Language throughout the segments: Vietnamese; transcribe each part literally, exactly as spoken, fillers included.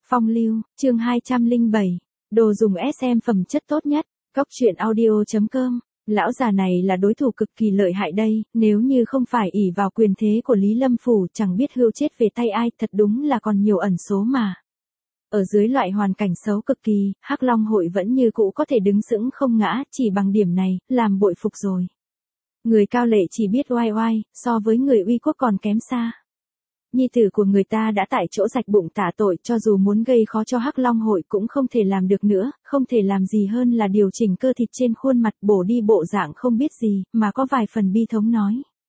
Phong lưu, chương hai trăm lẻ bảy, đồ dùng ét em phẩm chất tốt nhất, góc truyện audio.com, lão già này là đối thủ cực kỳ lợi hại đây, nếu như không phải ỷ vào quyền thế của Lý Lâm Phủ chẳng biết hươu chết về tay ai, thật đúng là còn nhiều ẩn số mà. Ở dưới loại hoàn cảnh xấu cực kỳ, Hắc Long hội vẫn như cũ có thể đứng sững không ngã, chỉ bằng điểm này, làm bội phục rồi. Người cao lệ chỉ biết oai oai, so với người uy quốc còn kém xa. Nhi tử của người ta đã tại chỗ rạch bụng tạ tội, cho dù muốn gây khó cho Hắc Long hội cũng không thể làm được nữa, không thể làm gì hơn là điều chỉnh cơ thịt trên khuôn mặt, bổ đi bộ dạng không biết gì, mà có vài phần bi thống nói.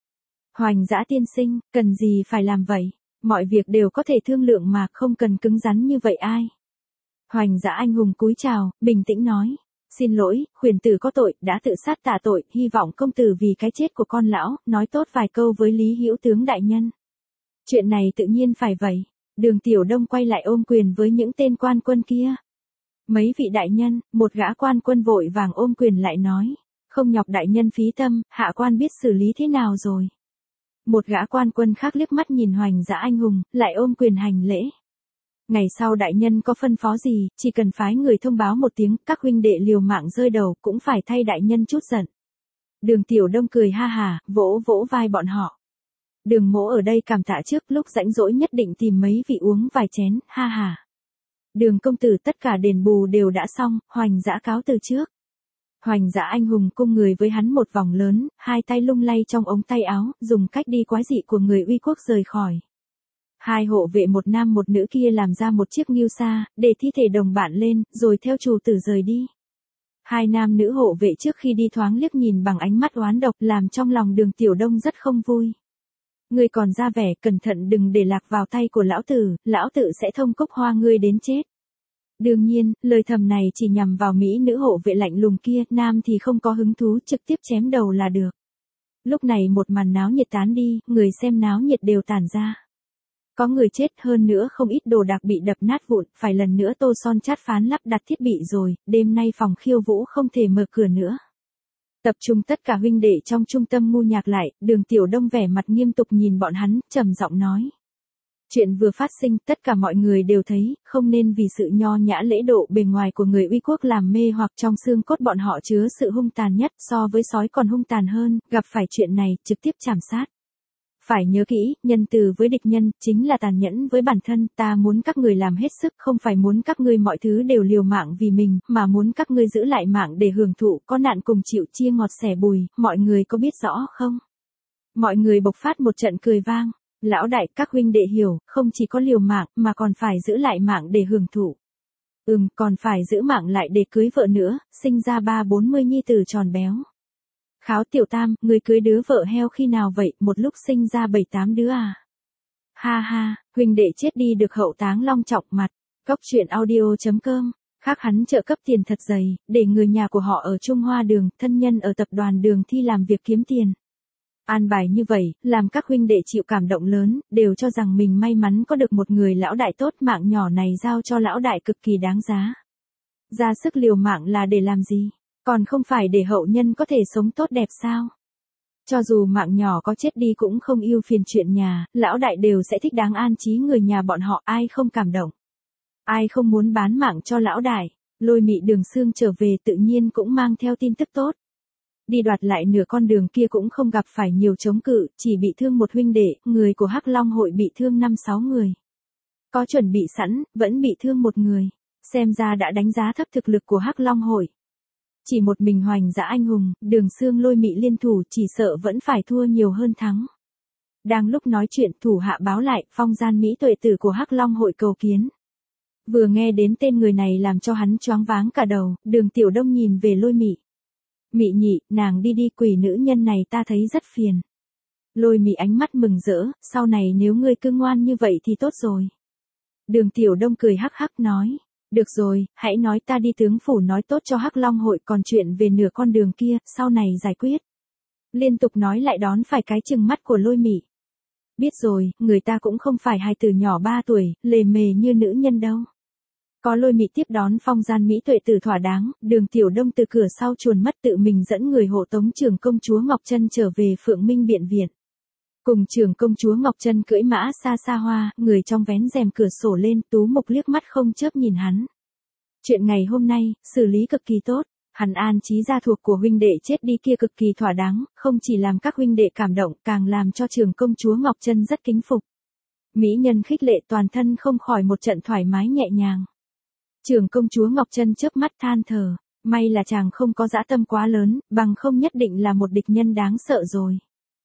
Hoành Dã tiên sinh, cần gì phải làm vậy, mọi việc đều có thể thương lượng mà, không cần cứng rắn như vậy ai. Hoành Dã anh hùng cúi chào, bình tĩnh nói. Xin lỗi, khuyển tử có tội, đã tự sát tạ tội, hy vọng công tử vì cái chết của con lão, nói tốt vài câu với Lý Hữu tướng đại nhân. Chuyện này tự nhiên phải vậy. Đường Tiểu Đông quay lại ôm quyền với những tên quan quân kia. Mấy vị đại nhân, một gã quan quân vội vàng ôm quyền lại nói. Không nhọc đại nhân phí tâm, hạ quan biết xử lý thế nào rồi. Một gã quan quân khác liếc mắt nhìn Hoành Dã anh hùng, lại ôm quyền hành lễ. Ngày sau đại nhân có phân phó gì, chỉ cần phái người thông báo một tiếng, các huynh đệ liều mạng rơi đầu, cũng phải thay đại nhân chút giận. Đường Tiểu Đông cười ha hà, vỗ vỗ vai bọn họ. Đường mỗ ở đây cảm tạ trước, lúc rảnh rỗi nhất định tìm mấy vị uống vài chén, ha hà. Đường công tử tất cả đền bù đều đã xong, Hoành Dã cáo từ trước. Hoành Dã anh hùng cung người với hắn một vòng lớn, hai tay lung lay trong ống tay áo, dùng cách đi quái dị của người uy quốc rời khỏi. Hai hộ vệ một nam một nữ kia làm ra một chiếc ngưu xa, để thi thể đồng bạn lên, rồi theo chủ tử rời đi. Hai nam nữ hộ vệ trước khi đi thoáng liếc nhìn bằng ánh mắt oán độc, làm trong lòng Đường Tiểu Đông rất không vui. Ngươi còn ra vẻ cẩn thận đừng để lạc vào tay của lão tử, lão tử sẽ thông cốc hoa ngươi đến chết. Đương nhiên, lời thầm này chỉ nhằm vào mỹ nữ hộ vệ lạnh lùng kia, nam thì không có hứng thú, trực tiếp chém đầu là được. Lúc này một màn náo nhiệt tán đi, người xem náo nhiệt đều tản ra. Có người chết, hơn nữa không ít đồ đạc bị đập nát vụn, phải lần nữa tô son chát phán lắp đặt thiết bị rồi, đêm nay phòng khiêu vũ không thể mở cửa nữa. Tập trung tất cả huynh đệ trong trung tâm ngu nhạc lại, Đường Tiểu Đông vẻ mặt nghiêm túc nhìn bọn hắn, trầm giọng nói. Chuyện vừa phát sinh, tất cả mọi người đều thấy, không nên vì sự nho nhã lễ độ bề ngoài của người uy quốc làm mê hoặc trong xương cốt bọn họ chứa sự hung tàn nhất, so với sói còn hung tàn hơn, gặp phải chuyện này, trực tiếp chảm sát. Phải nhớ kỹ, nhân từ với địch nhân, chính là tàn nhẫn với bản thân, ta muốn các người làm hết sức, không phải muốn các ngươi mọi thứ đều liều mạng vì mình, mà muốn các ngươi giữ lại mạng để hưởng thụ, có nạn cùng chịu chia ngọt sẻ bùi, mọi người có biết rõ không? Mọi người bộc phát một trận cười vang, lão đại, các huynh đệ hiểu, không chỉ có liều mạng, mà còn phải giữ lại mạng để hưởng thụ. Ừm, còn phải giữ mạng lại để cưới vợ nữa, sinh ra ba bốn mươi nhi tử tròn béo. Kháo Tiểu Tam, người cưới đứa vợ heo khi nào vậy, một lúc sinh ra bảy tám đứa à? Ha ha, huynh đệ chết đi được hậu táng long trọng mặt, góc truyện audio.com, khác hắn trợ cấp tiền thật dày, để người nhà của họ ở Trung Hoa Đường, thân nhân ở tập đoàn Đường Thi làm việc kiếm tiền. An bài như vậy, làm các huynh đệ chịu cảm động lớn, đều cho rằng mình may mắn có được một người lão đại tốt, mạng nhỏ này giao cho lão đại cực kỳ đáng giá. Ra sức liều mạng là để làm gì? Còn không phải để hậu nhân có thể sống tốt đẹp sao? Cho dù mạng nhỏ có chết đi cũng không ưu phiền chuyện nhà, lão đại đều sẽ thích đáng an trí người nhà bọn họ, ai không cảm động. Ai không muốn bán mạng cho lão đại, Lôi Mị Đường Xương trở về tự nhiên cũng mang theo tin tức tốt. Đi đoạt lại nửa con đường kia cũng không gặp phải nhiều chống cự, chỉ bị thương một huynh đệ, người của Hắc Long hội bị thương năm sáu người. Có chuẩn bị sẵn, vẫn bị thương một người, xem ra đã đánh giá thấp thực lực của Hắc Long hội. Chỉ một mình Hoành Dã anh hùng, Đường Xương Lôi Mị liên thủ chỉ sợ vẫn phải thua nhiều hơn thắng. Đang lúc nói chuyện, thủ hạ báo lại, phong gian mỹ tuệ tử của Hắc Long hội cầu kiến. Vừa nghe đến tên người này làm cho hắn choáng váng cả đầu, Đường Tiểu Đông nhìn về Lôi Mị. Mị nhị, nàng đi đi, quỷ nữ nhân này ta thấy rất phiền. Lôi Mị ánh mắt mừng rỡ, sau này nếu ngươi cứ ngoan như vậy thì tốt rồi. Đường Tiểu Đông cười hắc hắc nói. Được rồi, hãy nói ta đi tướng phủ nói tốt cho Hắc Long hội, còn chuyện về nửa con đường kia, sau này giải quyết. Liên tục nói lại đón phải cái chừng mắt của Lôi Mị. Biết rồi, người ta cũng không phải hài tử nhỏ ba tuổi, lề mề như nữ nhân đâu. Có Lôi Mị tiếp đón phong gian mỹ tuệ tử thỏa đáng, Đường Tiểu Đông từ cửa sau chuồn mất tự mình dẫn người hộ tống trưởng công chúa Ngọc Trân trở về Phượng Minh Biện Viện. Cùng trưởng công chúa Ngọc Trân cưỡi mã xa xa hoa, người trong vén rèm cửa sổ lên, Tú Mục liếc mắt không chớp nhìn hắn. Chuyện ngày hôm nay, xử lý cực kỳ tốt, hắn an trí gia thuộc của huynh đệ chết đi kia cực kỳ thỏa đáng, không chỉ làm các huynh đệ cảm động, càng làm cho trưởng công chúa Ngọc Trân rất kính phục. Mỹ nhân khích lệ toàn thân không khỏi một trận thoải mái nhẹ nhàng. Trưởng công chúa Ngọc Trân chớp mắt than thở, may là chàng không có dã tâm quá lớn, bằng không nhất định là một địch nhân đáng sợ rồi.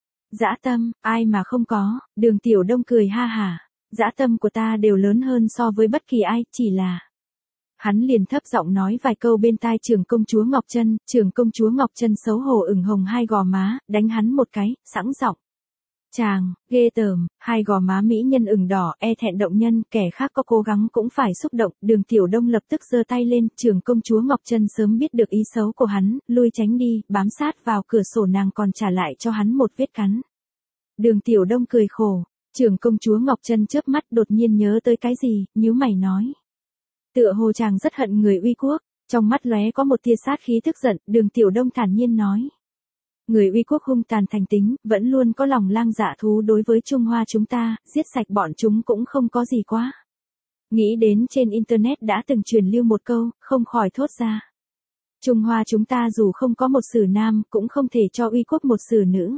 Dã tâm, ai mà không có, Đường Tiểu Đông cười ha hả, dã tâm của ta đều lớn hơn so với bất kỳ ai, chỉ là... Hắn liền thấp giọng nói vài câu bên tai trưởng công chúa Ngọc Trân, trưởng công chúa Ngọc Trân xấu hổ ửng hồng hai gò má, đánh hắn một cái, sẵn giọng. Chàng, ghê tởm, hai gò má mỹ nhân ửng đỏ, e thẹn động nhân, kẻ khác có cố gắng cũng phải xúc động, Đường Tiểu Đông lập tức giơ tay lên, trưởng công chúa Ngọc Trân sớm biết được ý xấu của hắn, lui tránh đi, bám sát vào cửa sổ nàng còn trả lại cho hắn một vết cắn. Đường Tiểu Đông cười khổ, trưởng công chúa Ngọc Trân chớp mắt đột nhiên nhớ tới cái gì, nhíu mày nói. Tựa hồ chàng rất hận người Uy Quốc, trong mắt lóe có một tia sát khí tức giận, Đường Tiểu Đông thản nhiên nói. Người Uy Quốc hung tàn thành tính, vẫn luôn có lòng lang dạ thú đối với Trung Hoa chúng ta, giết sạch bọn chúng cũng không có gì quá. Nghĩ đến trên Internet đã từng truyền lưu một câu, không khỏi thốt ra. Trung Hoa chúng ta dù không có một sử nam, cũng không thể cho Uy Quốc một sử nữ.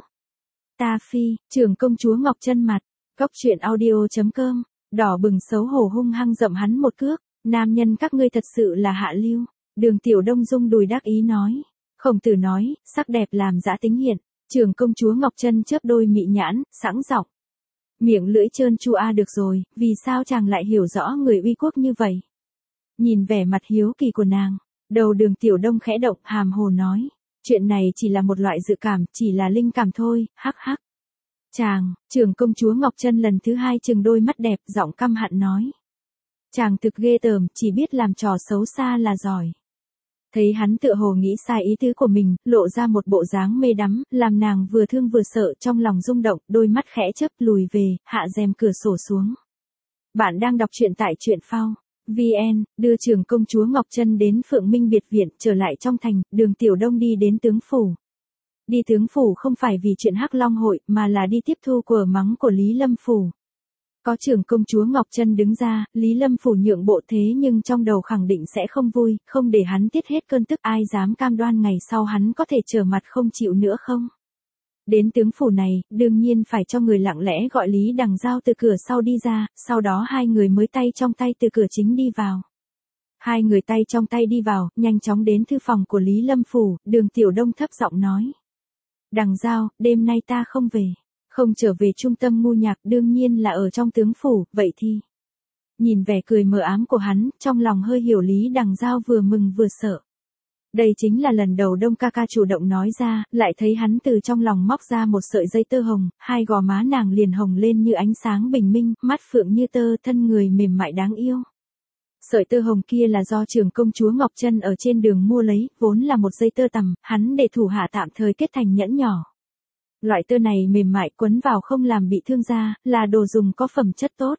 Ta phi, trưởng công chúa Ngọc Trân mặt, góc truyện audio chấm com, đỏ bừng xấu hổ hung hăng dậm hắn một cước, nam nhân các ngươi thật sự là hạ lưu. Đường Tiểu Đông rung đùi đắc ý nói. Khổng Tử nói, sắc đẹp làm dã tính hiện, trưởng công chúa Ngọc Trân chớp đôi mị nhãn, sẵn giọng. Miệng lưỡi trơn tru a được rồi, vì sao chàng lại hiểu rõ người Uy Quốc như vậy? Nhìn vẻ mặt hiếu kỳ của nàng, đầu Đường Tiểu Đông khẽ động, hàm hồ nói. Chuyện này chỉ là một loại dự cảm, chỉ là linh cảm thôi, hắc hắc. Chàng, trưởng công chúa Ngọc Trân lần thứ hai trừng đôi mắt đẹp, giọng căm hận nói. Chàng thực ghê tởm, chỉ biết làm trò xấu xa là giỏi. Thấy hắn tựa hồ nghĩ sai ý tứ của mình, lộ ra một bộ dáng mê đắm, làm nàng vừa thương vừa sợ, trong lòng rung động, đôi mắt khẽ chớp lùi về, hạ rèm cửa sổ xuống. Bạn đang đọc truyện tại truyện phao vê en, đưa trưởng công chúa Ngọc Trân đến Phượng Minh biệt viện, trở lại trong thành, Đường Tiểu Đông đi đến tướng phủ. Đi tướng phủ không phải vì chuyện Hắc Long hội, mà là đi tiếp thu của mắng của Lý Lâm phủ. Có trưởng công chúa Ngọc Trân đứng ra, Lý Lâm phủ nhượng bộ thế nhưng trong đầu khẳng định sẽ không vui, không để hắn tiết hết cơn tức, ai dám cam đoan ngày sau hắn có thể trở mặt không chịu nữa không? Đến tướng phủ này, đương nhiên phải cho người lặng lẽ gọi Lý Đằng Giao từ cửa sau đi ra, sau đó hai người mới tay trong tay từ cửa chính đi vào. Hai người tay trong tay đi vào, nhanh chóng đến thư phòng của Lý Lâm phủ, Đường Tiểu Đông thấp giọng nói. Đằng Giao, đêm nay ta không về. Không trở về trung tâm ngu nhạc, đương nhiên là ở trong tướng phủ, vậy thì. Nhìn vẻ cười mờ ám của hắn, trong lòng hơi hiểu Lý Đằng Giao vừa mừng vừa sợ. Đây chính là lần đầu Đông ca ca chủ động nói ra, lại thấy hắn từ trong lòng móc ra một sợi dây tơ hồng, hai gò má nàng liền hồng lên như ánh sáng bình minh, mắt phượng như tơ, thân người mềm mại đáng yêu. Sợi tơ hồng kia là do trưởng công chúa Ngọc Trân ở trên đường mua lấy, vốn là một dây tơ tằm, hắn để thủ hạ tạm thời kết thành nhẫn nhỏ. Loại tơ này mềm mại quấn vào không làm bị thương da, là đồ dùng có phẩm chất tốt.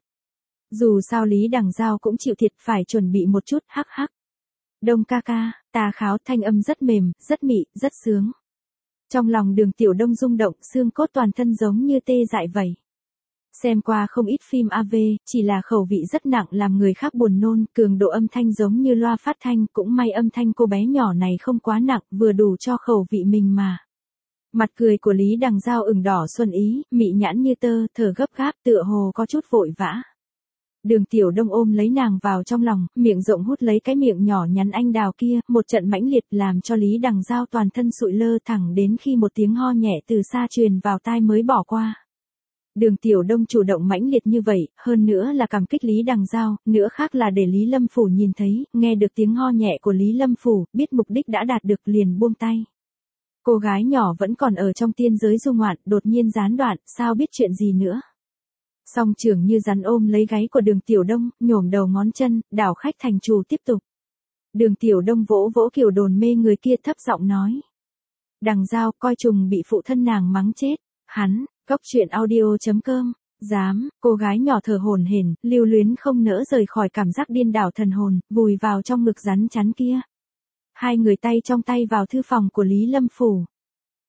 Dù sao Lý Đằng Giao cũng chịu thiệt phải chuẩn bị một chút, hắc hắc. Đông ca ca, ta kháo thanh âm rất mềm, rất mị, rất sướng. Trong lòng Đường Tiểu Đông rung động, xương cốt toàn thân giống như tê dại vậy. Xem qua không ít phim a vê, chỉ là khẩu vị rất nặng làm người khác buồn nôn, cường độ âm thanh giống như loa phát thanh, cũng may âm thanh cô bé nhỏ này không quá nặng, vừa đủ cho khẩu vị mình mà. Mặt cười của Lý Đằng Giao ửng đỏ xuân ý, mị nhãn như tơ, thở gấp gáp tựa hồ có chút vội vã. Đường Tiểu Đông ôm lấy nàng vào trong lòng, miệng rộng hút lấy cái miệng nhỏ nhắn anh đào kia, một trận mãnh liệt làm cho Lý Đằng Giao toàn thân sụi lơ thẳng đến khi một tiếng ho nhẹ từ xa truyền vào tai mới bỏ qua. Đường Tiểu Đông chủ động mãnh liệt như vậy, hơn nữa là cảm kích Lý Đằng Giao, nữa khác là để Lý Lâm phủ nhìn thấy, nghe được tiếng ho nhẹ của Lý Lâm phủ, biết mục đích đã đạt được liền buông tay. Cô gái nhỏ vẫn còn ở trong tiên giới du ngoạn, đột nhiên gián đoạn, sao biết chuyện gì nữa. Song trưởng như rắn ôm lấy gáy của Đường Tiểu Đông, nhổm đầu ngón chân, đảo khách thành chủ tiếp tục. Đường Tiểu Đông vỗ vỗ kiểu đồn mê người kia thấp giọng nói. Đằng Giao coi chừng bị phụ thân nàng mắng chết, hắn, góc truyện audio chấm com, dám, cô gái nhỏ thở hổn hển, lưu luyến không nỡ rời khỏi cảm giác điên đảo thần hồn, vùi vào trong ngực rắn chắn kia. Hai người tay trong tay vào thư phòng của Lý Lâm phủ.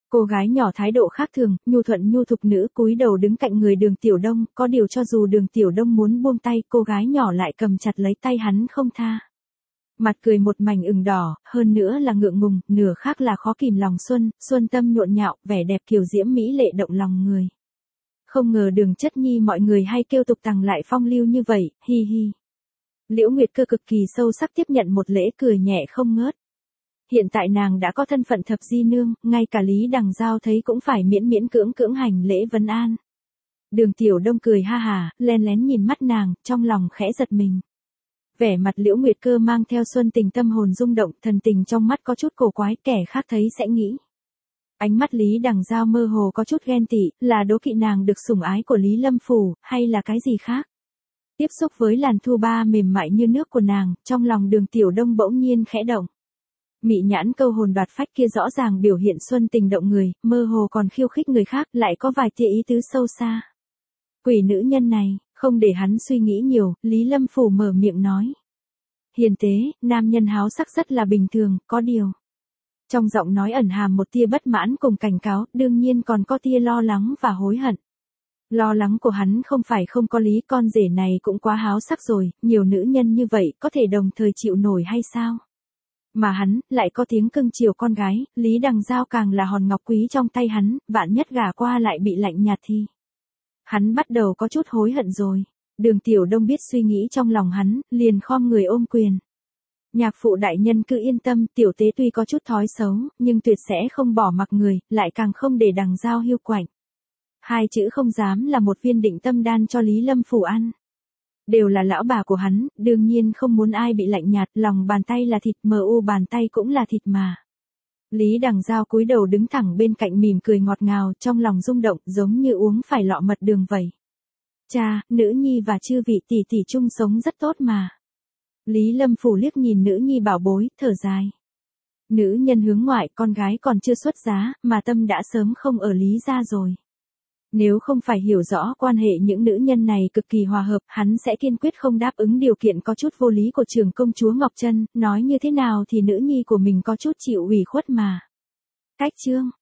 Cô gái nhỏ thái độ khác thường, nhu thuận nhu thục nữ cúi đầu đứng cạnh người Đường Tiểu Đông, có điều cho dù Đường Tiểu Đông muốn buông tay, cô gái nhỏ lại cầm chặt lấy tay hắn không tha. Mặt cười một mảnh ửng đỏ, hơn nữa là ngượng ngùng, nửa khác là khó kìm lòng xuân, xuân tâm nhộn nhạo, vẻ đẹp kiều diễm mỹ lệ động lòng người. Không ngờ Đường Chất Nhi mọi người hay kêu tục tằng lại phong lưu như vậy, hi hi. Liễu Nguyệt Cơ cực kỳ sâu sắc tiếp nhận một lễ cười nhẹ không ngớt. Hiện tại nàng đã có thân phận thập di nương, ngay cả Lý Đằng Giao thấy cũng phải miễn miễn cưỡng cưỡng hành lễ vấn an. Đường Tiểu Đông cười ha hà, len lén nhìn mắt nàng, trong lòng khẽ giật mình. Vẻ mặt Liễu Nguyệt Cơ mang theo xuân tình tâm hồn rung động, thần tình trong mắt có chút cổ quái, kẻ khác thấy sẽ nghĩ. Ánh mắt Lý Đằng Giao mơ hồ có chút ghen tị, là đố kỵ nàng được sủng ái của Lý Lâm Phủ, hay là cái gì khác? Tiếp xúc với làn thu ba mềm mại như nước của nàng, trong lòng Đường Tiểu Đông bỗng nhiên khẽ động. Mị nhãn câu hồn đoạt phách kia rõ ràng biểu hiện xuân tình động người, mơ hồ còn khiêu khích người khác, lại có vài tia ý tứ sâu xa. Quỷ nữ nhân này, không để hắn suy nghĩ nhiều, Lý Lâm Phủ mở miệng nói. Hiền tế, nam nhân háo sắc rất là bình thường, có điều. Trong giọng nói ẩn hàm một tia bất mãn cùng cảnh cáo, đương nhiên còn có tia lo lắng và hối hận. Lo lắng của hắn không phải không có lý, con rể này cũng quá háo sắc rồi, nhiều nữ nhân như vậy có thể đồng thời chịu nổi hay sao? Mà hắn, lại có tiếng cưng chiều con gái, Lý Đằng Giao càng là hòn ngọc quý trong tay hắn, vạn nhất gả qua lại bị lạnh nhạt thì. Hắn bắt đầu có chút hối hận rồi. Đường Tiểu Đông biết suy nghĩ trong lòng hắn, liền khom người ôm quyền. Nhạc phụ đại nhân cứ yên tâm, tiểu tế tuy có chút thói xấu, nhưng tuyệt sẽ không bỏ mặc người, lại càng không để Đằng Giao hiu quạnh. Hai chữ không dám là một viên định tâm đan cho Lý Lâm Phủ ăn. Đều là lão bà của hắn, đương nhiên không muốn ai bị lạnh nhạt, lòng bàn tay là thịt, mờ u bàn tay cũng là thịt mà. Lý Đằng Giao cúi đầu đứng thẳng bên cạnh mỉm cười ngọt ngào, trong lòng rung động, giống như uống phải lọ mật đường vậy. Cha, nữ nhi và chư vị tỷ tỷ chung sống rất tốt mà. Lý Lâm Phủ liếc nhìn nữ nhi bảo bối, thở dài. Nữ nhân hướng ngoại, con gái còn chưa xuất giá, mà tâm đã sớm không ở Lý gia rồi. Nếu không phải hiểu rõ quan hệ những nữ nhân này cực kỳ hòa hợp, hắn sẽ kiên quyết không đáp ứng điều kiện có chút vô lý của trưởng công chúa Ngọc Trân, nói như thế nào thì nữ nhi của mình có chút chịu ủy khuất mà. Cách chương